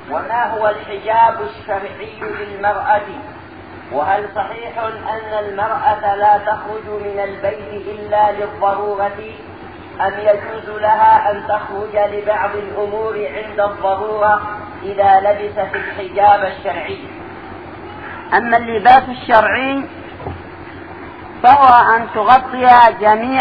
وما هو الحجاب الشرعي للمرأة؟ وهل صحيح أن المرأة لا تخرج من البيت إلا للضرورة، أم يجوز لها أن تخرج لبعض الأمور عند الضرورة إذا لبست الحجاب الشرعي؟ أما اللباس الشرعي فهو أن تغطي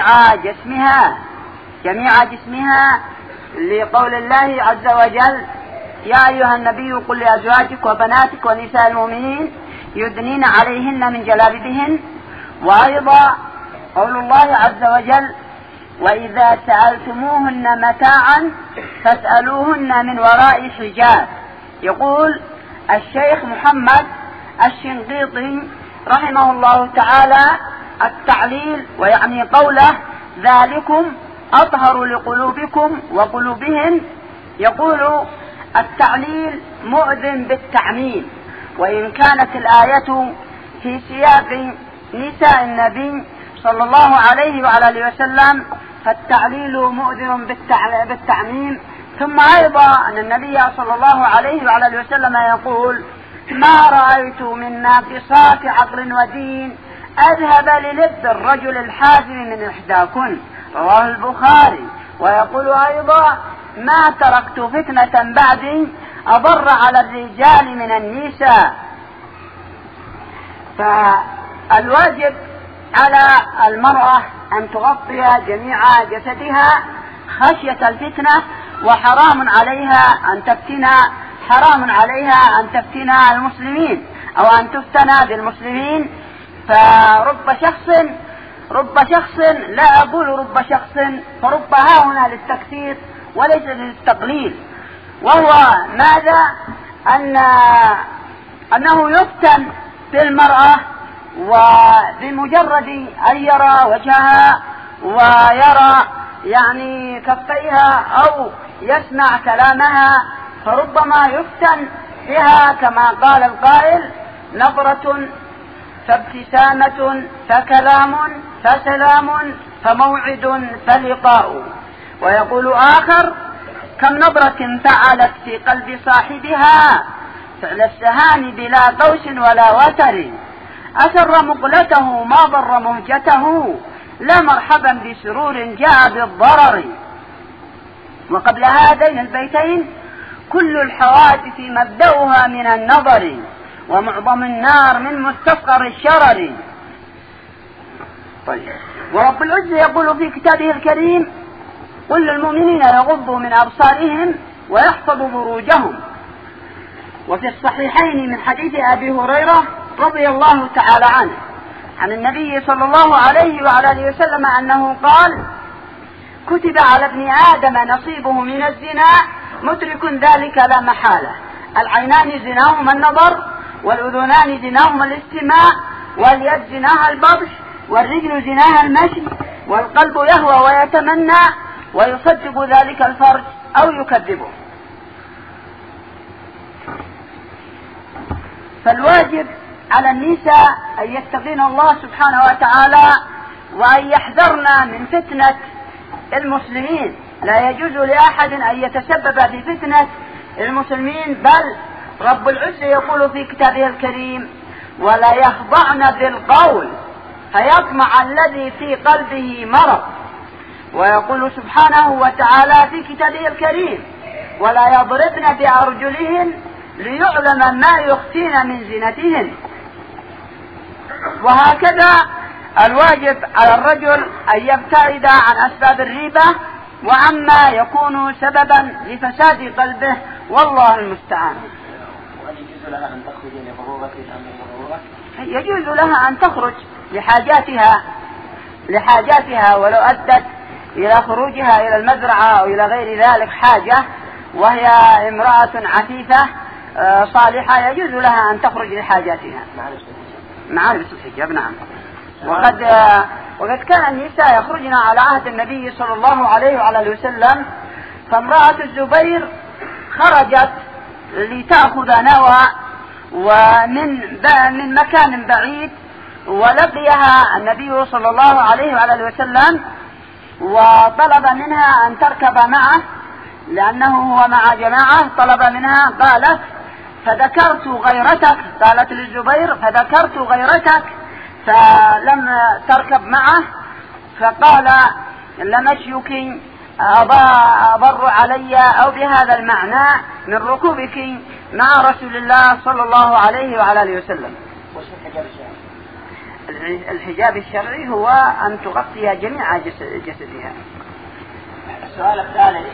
جميع جسمها لقول الله عز وجل: يا أيها النبي قل لأزواجك وبناتك ونساء المؤمنين يدنين عليهن من جلابيبهن. وأيضا قول الله عز وجل: وإذا سألتموهن متاعا فاسألوهن من وراء حجاب. يقول الشيخ محمد الشنقيطي رحمه الله تعالى التعليل، ويعني قوله: ذلكم أطهر لقلوبكم وقلوبهن. يقول التعليل مؤذن بالتعميم، وإن كانت الآية في سياق نساء النبي صلى الله عليه وعلى آله وسلم فالتعليل مؤذن بالتعميم. ثم أيضا أن النبي صلى الله عليه وعلى آله وسلم يقول: ما رأيت من ناقصات عقل ودين أذهب للب الرجل الحازم من إحداكن، رواه البخاري. ويقول أيضا: ما تركت فتنة بعدي أضر على الرجال من النساء. فالواجب على المرأة أن تغطي جميع جسدها خشية الفتنة، وحرام عليها أن تفتن المسلمين أو أن تفتن بالمسلمين. فرب شخص لا أقول رب شخص، فرب هنا للتكثير وليس للتقليل، وهو ماذا؟ أنه يفتن بالمرأة، وبمجرد أن يرى وجهها ويرى يعني كفيها أو يسمع كلامها فربما يفتن بها، كما قال القائل: نظرة فابتسامة فكلام فسلام فموعد فلقاء. ويقول آخر: كم نظرة فعلت في قلب صاحبها فعل السهام بلا قوس ولا وتر، أسر مقلته ما ضر مهجته، لا مرحبا بسرور جاء بالضرر. وقبل هذين البيتين: كل الحوادث مبدأها من النظر، ومعظم النار من مستصغر الشرر. طيب. ورب العزة يقول في كتابه الكريم: قل للمؤمنين يغضوا من أبصارهم ويحفظوا فروجهم. وفي الصحيحين من حديث أبي هريرة رضي الله تعالى عنه عن النبي صلى الله عليه وعلى آله وسلم أنه قال: كتب على ابن آدم نصيبه من الزنا مترك ذلك لا محالة، العينان زناهما النظر، والأذنان زناهما الاستماع، واليد زناها البطش، والرجل زناها المشي، والقلب يهوى ويتمنى، ويصدق ذلك الفرج أو يكذبه. فالواجب على النساء أن يتقين الله سبحانه وتعالى وأن يحذرن من فتنة المسلمين. لا يجوز لأحد أن يتسبب في فتنة المسلمين، بل رب العزة يقول في كتابه الكريم: ولا يخضعن بالقول فيطمع الذي في قلبه مرض. ويقول سبحانه وتعالى في كتابه الكريم: ولا يضربن بأرجلهن ليعلم ما يخفين من زينتهن. وهكذا الواجب على الرجل أن يبتعد عن أسباب الريبة وعما يكون سببا لفساد قلبه، والله المستعان. يجوز لها أن تخرج لضرورة أم لضرورة؟ يجوز لها أن تخرج لحاجاتها ولو أدت إلى خروجها إلى المزرعة أو إلى غير ذلك حاجة، وهي امرأة عفيفة صالحة يجوز لها أن تخرج لحاجاتها مع لبس الحجاب. نعم. وقد كان النساء يخرجن على عهد النبي صلى الله عليه وعلى آله وسلم، فامرأة الزبير خرجت لتأخذ نوى من مكان بعيد، ولقيها النبي صلى الله عليه وعلى آله وسلم وطلب منها أن تركب معه لأنه هو مع جماعة طلب منها، قالت فذكرت غيرتك، قالت للزبير فذكرت غيرتك فلم تركب معه، فقال لمشيك أضر علي أو بهذا المعنى من ركوبك مع رسول الله صلى الله عليه وعلى آله وسلم. وش الحجاب الشرعي؟ الحجاب الشرعي هو أن تغطي جميع جسدها. السؤال الثالث،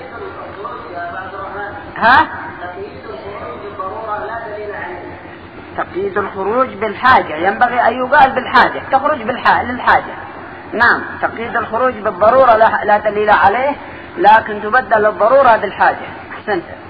تقييد الخروج بالحاجة، ينبغي أن يقال بالحاجة، تخرج للحاجة. نعم، تقييد الخروج بالضرورة لا دليل عليه، لكن تبدل الضرورة بالحاجة. أحسنت.